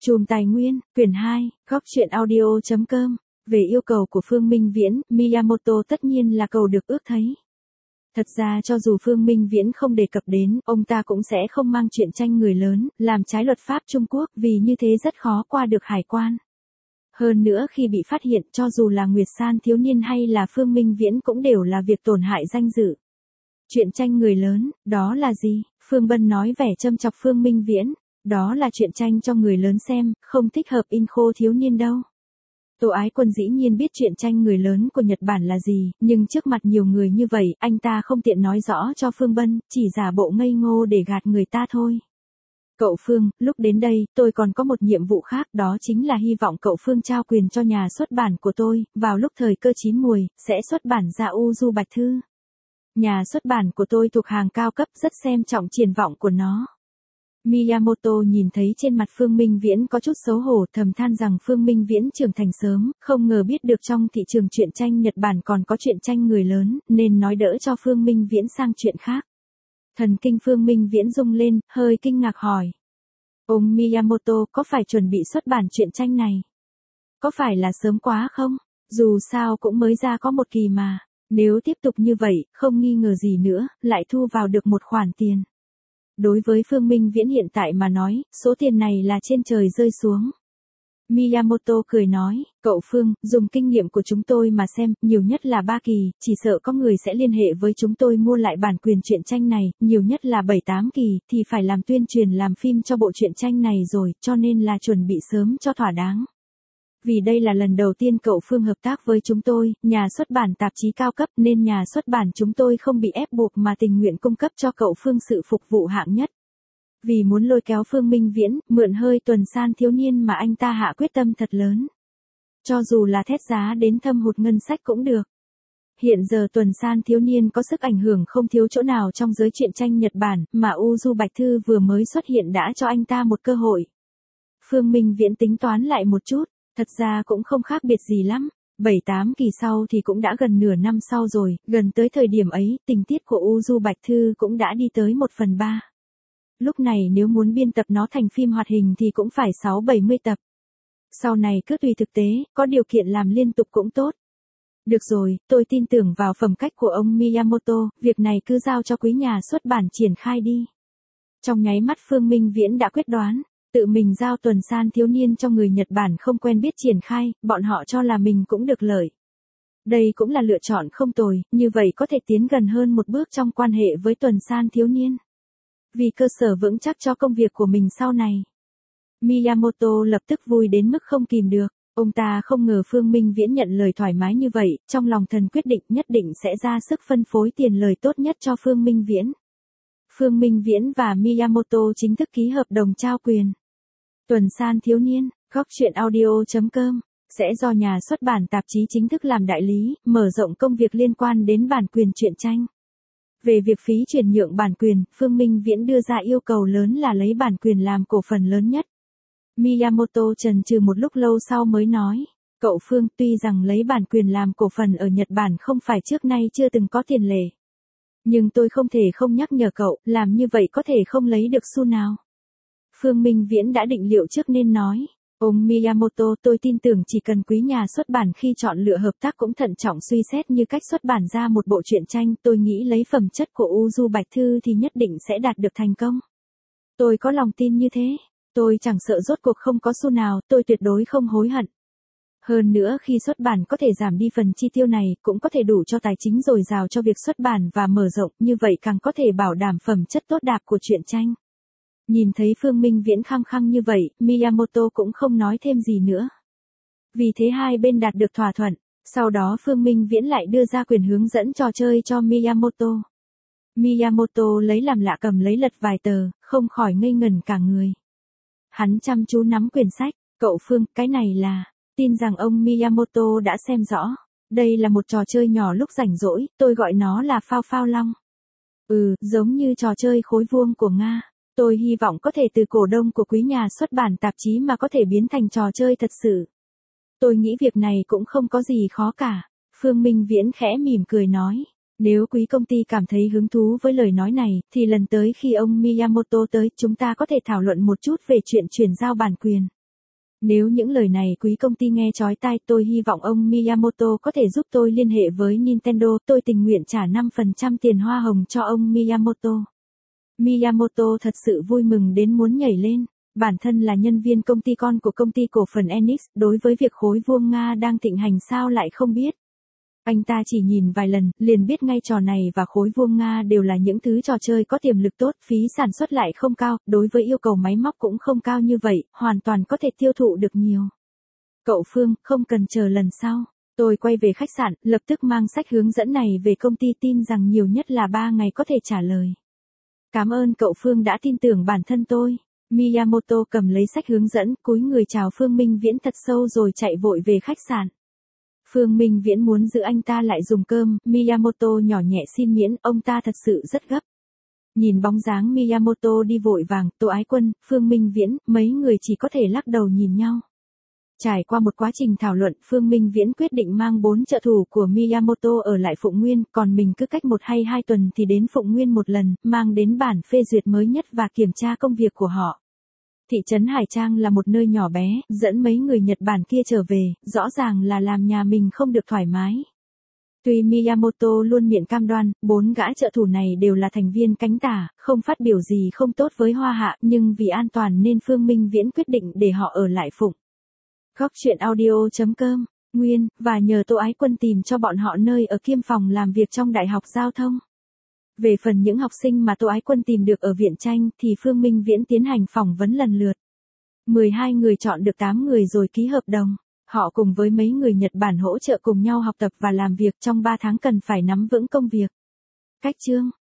Chùm Tài nguyên, quyển 2, góc truyện audio.com. Về yêu cầu của Phương Minh Viễn, Miyamoto tất nhiên là cầu được ước thấy. Thật ra cho dù Phương Minh Viễn không đề cập đến, ông ta cũng sẽ không mang truyện tranh người lớn, làm trái luật pháp Trung Quốc, vì như thế rất khó qua được hải quan. Hơn nữa khi bị phát hiện, cho dù là Nguyệt San thiếu niên hay là Phương Minh Viễn cũng đều là việc tổn hại danh dự. Truyện tranh người lớn, đó là gì? Phương Bân nói vẻ châm chọc Phương Minh Viễn. Đó là truyện tranh cho người lớn xem, không thích hợp in khô thiếu niên đâu. Tô Ái Quân dĩ nhiên biết truyện tranh người lớn của Nhật Bản là gì, nhưng trước mặt nhiều người như vậy, anh ta không tiện nói rõ cho Phương Bân, chỉ giả bộ ngây ngô để gạt người ta thôi. Cậu Phương, lúc đến đây, tôi còn có một nhiệm vụ khác, đó chính là hy vọng cậu Phương trao quyền cho nhà xuất bản của tôi, vào lúc thời cơ chín muồi, sẽ xuất bản ra U Du Bạch Thư. Nhà xuất bản của tôi thuộc hàng cao cấp, rất xem trọng triển vọng của nó. Miyamoto nhìn thấy trên mặt Phương Minh Viễn có chút xấu hổ, thầm than rằng Phương Minh Viễn trưởng thành sớm, không ngờ biết được trong thị trường truyện tranh Nhật Bản còn có truyện tranh người lớn, nên nói đỡ cho Phương Minh Viễn sang chuyện khác. Thần kinh Phương Minh Viễn rung lên, hơi kinh ngạc hỏi. Ông Miyamoto có phải chuẩn bị xuất bản truyện tranh này? Có phải là sớm quá không? Dù sao cũng mới ra có một kỳ mà. Nếu tiếp tục như vậy, không nghi ngờ gì nữa, lại thu vào được một khoản tiền. Đối với Phương Minh Viễn hiện tại mà nói, số tiền này là trên trời rơi xuống. Miyamoto cười nói, cậu Phương, dùng kinh nghiệm của chúng tôi mà xem, nhiều nhất là 3 kỳ, chỉ sợ có người sẽ liên hệ với chúng tôi mua lại bản quyền truyện tranh này, nhiều nhất là 7-8 kỳ, thì phải làm tuyên truyền làm phim cho bộ truyện tranh này rồi, cho nên là chuẩn bị sớm cho thỏa đáng. Vì đây là lần đầu tiên cậu Phương hợp tác với chúng tôi, nhà xuất bản tạp chí cao cấp nên nhà xuất bản chúng tôi không bị ép buộc mà tình nguyện cung cấp cho cậu Phương sự phục vụ hạng nhất. Vì muốn lôi kéo Phương Minh Viễn, mượn hơi Tuần San thiếu niên mà anh ta hạ quyết tâm thật lớn. Cho dù là thét giá đến thâm hụt ngân sách cũng được. Hiện giờ Tuần San thiếu niên có sức ảnh hưởng không thiếu chỗ nào trong giới truyện tranh Nhật Bản, mà U Du Bạch Thư vừa mới xuất hiện đã cho anh ta một cơ hội. Phương Minh Viễn tính toán lại một chút. Thật ra cũng không khác biệt gì lắm, 7-8 kỳ sau thì cũng đã gần nửa năm sau rồi, gần tới thời điểm ấy, tình tiết của U Du Bạch Thư cũng đã đi tới 1/3. Lúc này nếu muốn biên tập nó thành phim hoạt hình thì cũng phải 60-70 tập. Sau này cứ tùy thực tế, có điều kiện làm liên tục cũng tốt. Được rồi, tôi tin tưởng vào phẩm cách của ông Miyamoto, việc này cứ giao cho quý nhà xuất bản triển khai đi. Trong nháy mắt Phương Minh Viễn đã quyết đoán. Tự mình giao Tuần San thiếu niên cho người Nhật Bản không quen biết triển khai, bọn họ cho là mình cũng được lợi. Đây cũng là lựa chọn không tồi, như vậy có thể tiến gần hơn một bước trong quan hệ với Tuần San thiếu niên. Vì cơ sở vững chắc cho công việc của mình sau này. Miyamoto lập tức vui đến mức không kìm được, ông ta không ngờ Phương Minh Viễn nhận lời thoải mái như vậy, trong lòng thần quyết định nhất định sẽ ra sức phân phối tiền lời tốt nhất cho Phương Minh Viễn. Phương Minh Viễn và Miyamoto chính thức ký hợp đồng trao quyền. Tuần San thiếu niên, góc truyện audio.com, sẽ do nhà xuất bản tạp chí chính thức làm đại lý, mở rộng công việc liên quan đến bản quyền truyện tranh. Về việc phí chuyển nhượng bản quyền, Phương Minh Viễn đưa ra yêu cầu lớn là lấy bản quyền làm cổ phần lớn nhất. Miyamoto chần chừ một lúc lâu sau mới nói, cậu Phương, tuy rằng lấy bản quyền làm cổ phần ở Nhật Bản không phải trước nay chưa từng có tiền lệ. Nhưng tôi không thể không nhắc nhở cậu, làm như vậy có thể không lấy được xu nào. Phương Minh Viễn đã định liệu trước nên nói, ông Miyamoto, tôi tin tưởng chỉ cần quý nhà xuất bản khi chọn lựa hợp tác cũng thận trọng suy xét như cách xuất bản ra một bộ truyện tranh, tôi nghĩ lấy phẩm chất của U Du Bạch Thư thì nhất định sẽ đạt được thành công. Tôi có lòng tin như thế, tôi chẳng sợ rốt cuộc không có xu nào, tôi tuyệt đối không hối hận. Hơn nữa khi xuất bản có thể giảm đi phần chi tiêu này, cũng có thể đủ cho tài chính dồi dào cho việc xuất bản và mở rộng, như vậy càng có thể bảo đảm phẩm chất tốt đẹp của truyện tranh. Nhìn thấy Phương Minh Viễn khăng khăng như vậy, Miyamoto cũng không nói thêm gì nữa. Vì thế hai bên đạt được thỏa thuận, sau đó Phương Minh Viễn lại đưa ra quyền hướng dẫn trò chơi cho Miyamoto. Miyamoto lấy làm lạ cầm lấy lật vài tờ, không khỏi ngây ngẩn cả người. Hắn chăm chú nắm quyển sách, cậu Phương, cái này là, tin rằng ông Miyamoto đã xem rõ. Đây là một trò chơi nhỏ lúc rảnh rỗi, tôi gọi nó là phao phao long. Giống như trò chơi khối vuông của Nga. Tôi hy vọng có thể từ cổ đông của quý nhà xuất bản tạp chí mà có thể biến thành trò chơi thật sự. Tôi nghĩ việc này cũng không có gì khó cả. Phương Minh Viễn khẽ mỉm cười nói. Nếu quý công ty cảm thấy hứng thú với lời nói này, thì lần tới khi ông Miyamoto tới, chúng ta có thể thảo luận một chút về chuyện chuyển giao bản quyền. Nếu những lời này quý công ty nghe chói tai, tôi hy vọng ông Miyamoto có thể giúp tôi liên hệ với Nintendo, tôi tình nguyện trả 5% tiền hoa hồng cho ông Miyamoto. Miyamoto thật sự vui mừng đến muốn nhảy lên. Bản thân là nhân viên công ty con của công ty cổ phần Enix, đối với việc khối vuông Nga đang thịnh hành sao lại không biết. Anh ta chỉ nhìn vài lần, liền biết ngay trò này và khối vuông Nga đều là những thứ trò chơi có tiềm lực tốt, phí sản xuất lại không cao, đối với yêu cầu máy móc cũng không cao như vậy, hoàn toàn có thể tiêu thụ được nhiều. Cậu Phương, không cần chờ lần sau. Tôi quay về khách sạn, lập tức mang sách hướng dẫn này về công ty, tin rằng nhiều nhất là 3 ngày có thể trả lời. Cảm ơn cậu Phương đã tin tưởng bản thân tôi. Miyamoto cầm lấy sách hướng dẫn, cúi người chào Phương Minh Viễn thật sâu rồi chạy vội về khách sạn. Phương Minh Viễn muốn giữ anh ta lại dùng cơm, Miyamoto nhỏ nhẹ xin miễn, ông ta thật sự rất gấp. Nhìn bóng dáng Miyamoto đi vội vàng, Tô Ái Quân, Phương Minh Viễn, mấy người chỉ có thể lắc đầu nhìn nhau. Trải qua một quá trình thảo luận, Phương Minh Viễn quyết định mang 4 trợ thủ của Miyamoto ở lại Phụng Nguyên, còn mình cứ cách 1 hay 2 tuần thì đến Phụng Nguyên một lần, mang đến bản phê duyệt mới nhất và kiểm tra công việc của họ. Thị trấn Hải Trang là một nơi nhỏ bé, dẫn mấy người Nhật Bản kia trở về, rõ ràng là làm nhà mình không được thoải mái. Tuy Miyamoto luôn miệng cam đoan, 4 gã trợ thủ này đều là thành viên cánh tả, không phát biểu gì không tốt với Hoa Hạ, nhưng vì an toàn nên Phương Minh Viễn quyết định để họ ở lại Phụng. Góc truyện audio.com, Nguyên, và nhờ Tô Ái Quân tìm cho bọn họ nơi ở kiêm phòng làm việc trong Đại học Giao thông. Về phần những học sinh mà Tô Ái Quân tìm được ở Viện Tranh thì Phương Minh Viễn tiến hành phỏng vấn lần lượt. 12 người chọn được 8 người rồi ký hợp đồng. Họ cùng với mấy người Nhật Bản hỗ trợ cùng nhau học tập và làm việc trong 3 tháng cần phải nắm vững công việc. Cách chương